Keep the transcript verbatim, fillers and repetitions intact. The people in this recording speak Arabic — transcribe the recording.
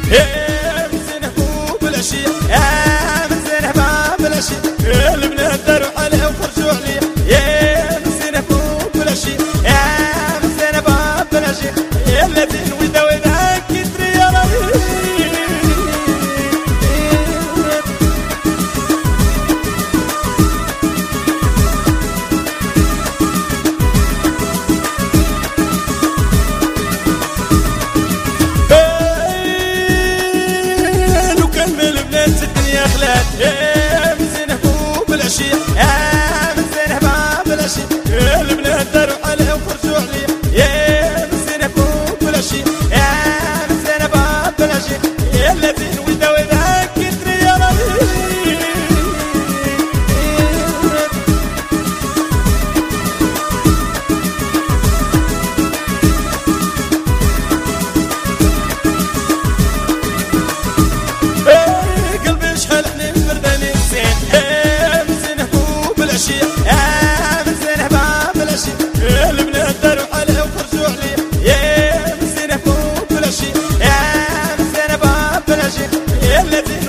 يا من زينه بالعشية يا من زينه باب العشية البنات داروا عليه وخرجوا عليه يا من زينه بالعشية يا من زينه باب العشية يا الذين ودا ودا كتري يا ربي يا من زينه بالعشية يا من زينه باب العشية البنات داروا عليه وخرجوا عليه يا من زينه بالعشية يا من زينه باب العشية يا الذين ودا ودا كتري يا ربي يا من زينه باب العشية البنات داروا عليه وخرجوا عليه يا من زينه بالعشية يا من زينه باب العشية يا الذين